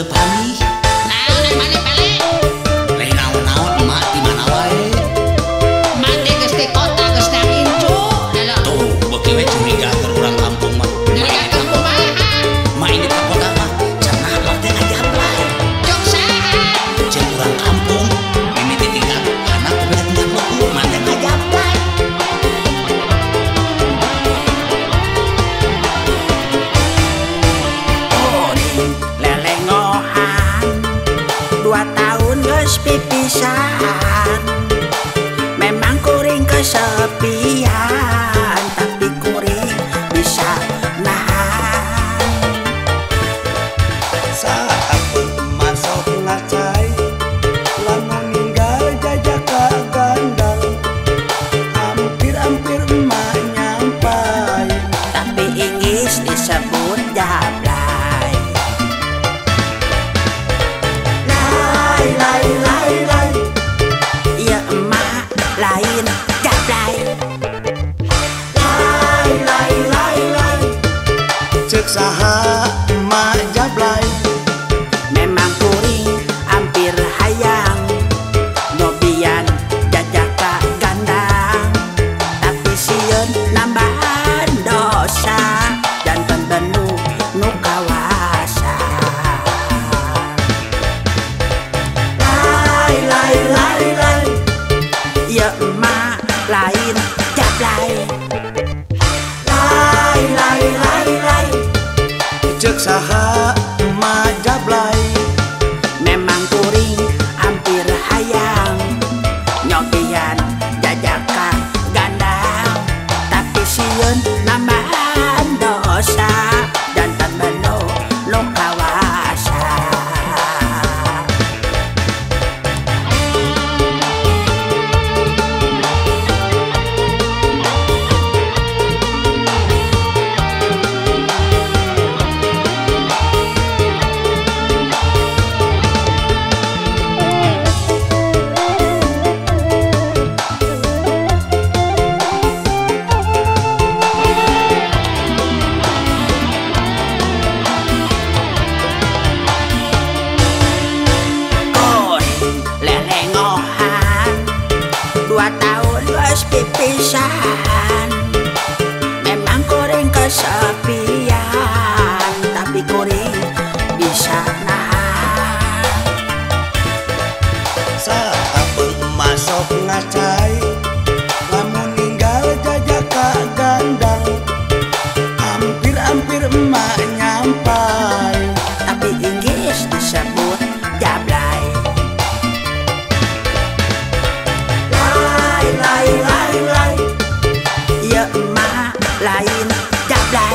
teu pamih. Naon ai mane pale? Lain naon-naon emak di mana wae. Mane geus di kota geus nang incu. Lala. Tuh, beuki we curiga keur urang kampung mah. Nyarigakeun kumaha? Mak ini ka kota mah cenah mah teh ngajablay. Jok saha? Cek urang kampung ini ditinggal anak teu beda tinggal leueur mah teh ngajablay. Lelengohan 2 tahun geus pipisan. Memang kuring kesepian, tapi kuring bisa nahan. Saat masuk ngacai lamun ninggal jajak ka gandang, hampir-hampir emak nyampai. Tapi ingis disebut jablay. Lay lay lay lay, iya emak lain jablay. Lay lay lay lay, Cek saha emak jablay. memang kuring hampir hayang ngobian jajak ka gandang. Tapi sieun nambahan dosa, janten benu nu kawasa. Lay lay lay lay, ieu emak lain jablay. Lay lay lay lay, Cek saha emak jablay. memang kuring hampir hayang nyobian jajak ka gandang. Tapi sieun nambahan dosa, janten benu nu kawasa. Kuring lelengohan 2 tahun geus pipisan. Memang kuring kesepian, tapi kuring bisa nahan. Saat masuk ngacai lamun ninggal jajak ka gandang, hampir-hampir emak nyampai. Tapi inggis disebut jablay. Lay lay lay lay, ieu emak lain jablay.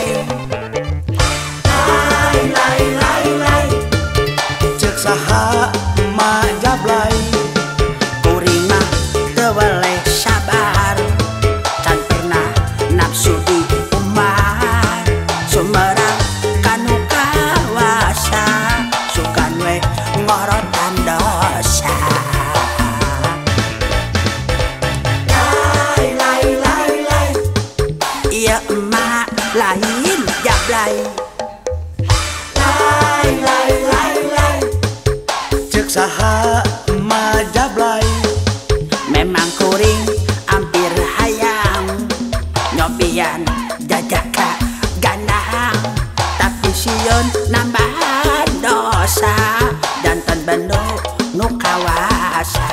Lay lay lay lay, Cek saha emak jablay. kuring mah teu weleh sabar, can pernah nafsu di umah. Sumerang kanu kawasa, sugan we ngorotan dosa. Lay lay lay lay, ieu emak lain jablay. Lay lay lay lay, Cek saha emak jablay. memang kuring hampir hayang nyobian jajak ka gandang. Tapi sieun nambahan dosa, janten benu nu kawasa.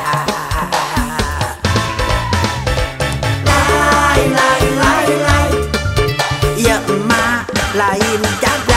Lay lay lay lay, ieu emak lain jablay.